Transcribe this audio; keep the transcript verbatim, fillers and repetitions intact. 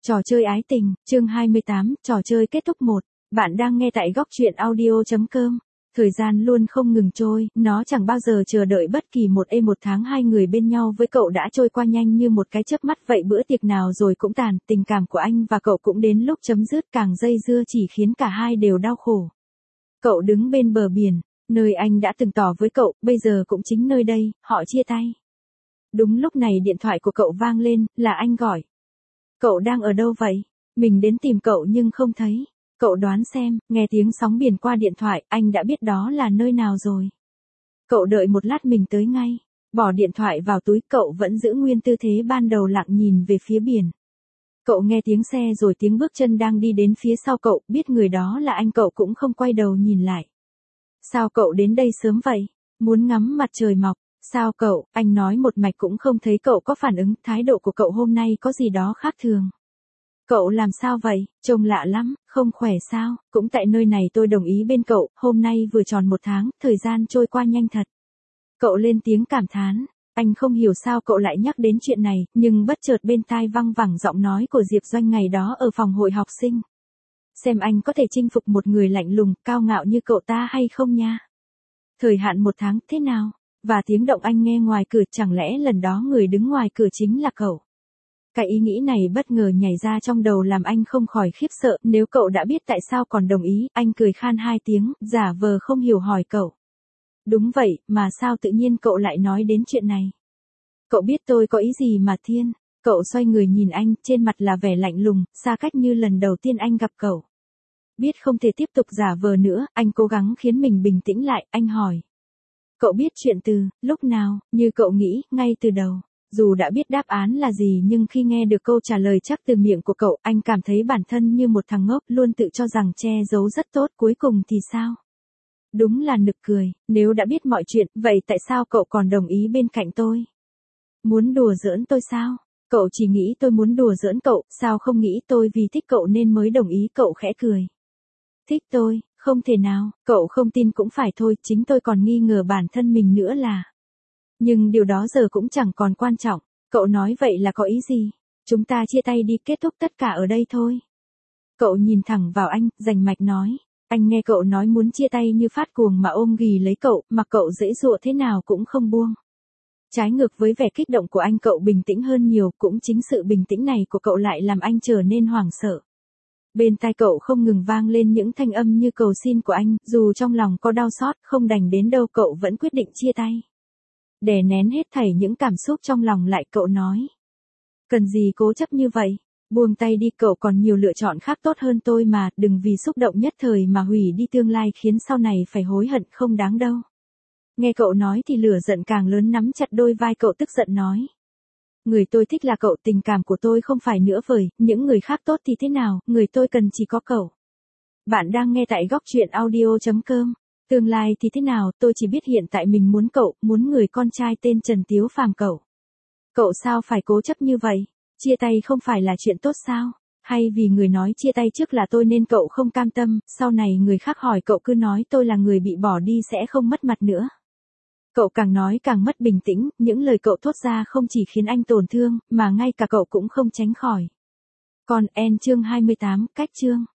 Trò chơi ái tình, chương hai mươi tám, trò chơi kết thúc một. Bạn đang nghe tại góc truyện audio chấm com. Thời gian luôn không ngừng trôi, nó chẳng bao giờ chờ đợi bất kỳ một ê một tháng hai người bên nhau với cậu đã trôi qua nhanh như một cái chớp mắt vậy, bữa tiệc nào rồi cũng tàn, tình cảm của anh và cậu cũng đến lúc chấm dứt, càng dây dưa chỉ khiến cả hai đều đau khổ. Cậu đứng bên bờ biển, nơi anh đã từng tỏ với cậu, bây giờ cũng chính nơi đây, họ chia tay. Đúng lúc này điện thoại của cậu vang lên, là anh gọi. Cậu đang ở đâu vậy? Mình đến tìm cậu nhưng không thấy. Cậu đoán xem, nghe tiếng sóng biển qua điện thoại, anh đã biết đó là nơi nào rồi. Cậu đợi một lát, mình tới ngay. Bỏ điện thoại vào túi, cậu vẫn giữ nguyên tư thế ban đầu, lặng nhìn về phía biển. Cậu nghe tiếng xe rồi tiếng bước chân đang đi đến phía sau cậu, biết người đó là anh, cậu cũng không quay đầu nhìn lại. Sao cậu đến đây sớm vậy? Muốn ngắm mặt trời mọc. Sao cậu, anh nói một mạch cũng không thấy cậu có phản ứng, thái độ của cậu hôm nay có gì đó khác thường. Cậu làm sao vậy, trông lạ lắm, không khỏe sao? Cũng tại nơi này tôi đồng ý bên cậu, hôm nay vừa tròn một tháng, thời gian trôi qua nhanh thật. Cậu lên tiếng cảm thán, anh không hiểu sao cậu lại nhắc đến chuyện này, nhưng bất chợt bên tai văng vẳng giọng nói của Diệp Doanh ngày đó ở phòng hội học sinh. Xem anh có thể chinh phục một người lạnh lùng, cao ngạo như cậu ta hay không nha. Thời hạn một tháng, thế nào? Và tiếng động anh nghe ngoài cửa, chẳng lẽ lần đó người đứng ngoài cửa chính là cậu? Cái ý nghĩ này bất ngờ nhảy ra trong đầu làm anh không khỏi khiếp sợ, nếu cậu đã biết tại sao còn đồng ý, anh cười khan hai tiếng, giả vờ không hiểu hỏi cậu. Đúng vậy, mà sao tự nhiên cậu lại nói đến chuyện này? Cậu biết tôi có ý gì mà Thiên? Cậu xoay người nhìn anh, trên mặt là vẻ lạnh lùng, xa cách như lần đầu tiên anh gặp cậu. Biết không thể tiếp tục giả vờ nữa, anh cố gắng khiến mình bình tĩnh lại, anh hỏi. Cậu biết chuyện từ, lúc nào, như cậu nghĩ, ngay từ đầu. Dù đã biết đáp án là gì nhưng khi nghe được câu trả lời chắc từ miệng của cậu, anh cảm thấy bản thân như một thằng ngốc, luôn tự cho rằng che giấu rất tốt, cuối cùng thì sao? Đúng là nực cười, nếu đã biết mọi chuyện, vậy tại sao cậu còn đồng ý bên cạnh tôi? Muốn đùa giỡn tôi sao? Cậu chỉ nghĩ tôi muốn đùa giỡn cậu, sao không nghĩ tôi vì thích cậu nên mới đồng ý? Cậu khẽ cười. Thích tôi? Không thể nào, cậu không tin cũng phải thôi, chính tôi còn nghi ngờ bản thân mình nữa là. Nhưng điều đó giờ cũng chẳng còn quan trọng, cậu nói vậy là có ý gì? Chúng ta chia tay đi, kết thúc tất cả ở đây thôi. Cậu nhìn thẳng vào anh, rành mạch nói. Anh nghe cậu nói muốn chia tay như phát cuồng mà ôm ghì lấy cậu, mà cậu dễ dụa thế nào cũng không buông. Trái ngược với vẻ kích động của anh, cậu bình tĩnh hơn nhiều, cũng chính sự bình tĩnh này của cậu lại làm anh trở nên hoảng sợ. Bên tai cậu không ngừng vang lên những thanh âm như cầu xin của anh, dù trong lòng có đau xót, không đành đến đâu cậu vẫn quyết định chia tay. Đè nén hết thảy những cảm xúc trong lòng lại, cậu nói. Cần gì cố chấp như vậy? Buông tay đi, cậu còn nhiều lựa chọn khác tốt hơn tôi mà, đừng vì xúc động nhất thời mà hủy đi tương lai khiến sau này phải hối hận, không đáng đâu. Nghe cậu nói thì lửa giận càng lớn, nắm chặt đôi vai cậu tức giận nói. Người tôi thích là cậu, tình cảm của tôi không phải nữa vời, những người khác tốt thì thế nào, người tôi cần chỉ có cậu. Bạn đang nghe tại góc truyện audio chấm com. Tương lai thì thế nào, tôi chỉ biết hiện tại mình muốn cậu, muốn người con trai tên Trần Tiếu Phàm cậu. Cậu sao phải cố chấp như vậy? Chia tay không phải là chuyện tốt sao? Hay vì người nói chia tay trước là tôi nên cậu không cam tâm, sau này người khác hỏi cậu cứ nói tôi là người bị bỏ đi sẽ không mất mặt nữa. Cậu càng nói càng mất bình tĩnh, những lời cậu thốt ra không chỉ khiến anh tổn thương, mà ngay cả cậu cũng không tránh khỏi. Còn en chương hai mươi tám, cách chương.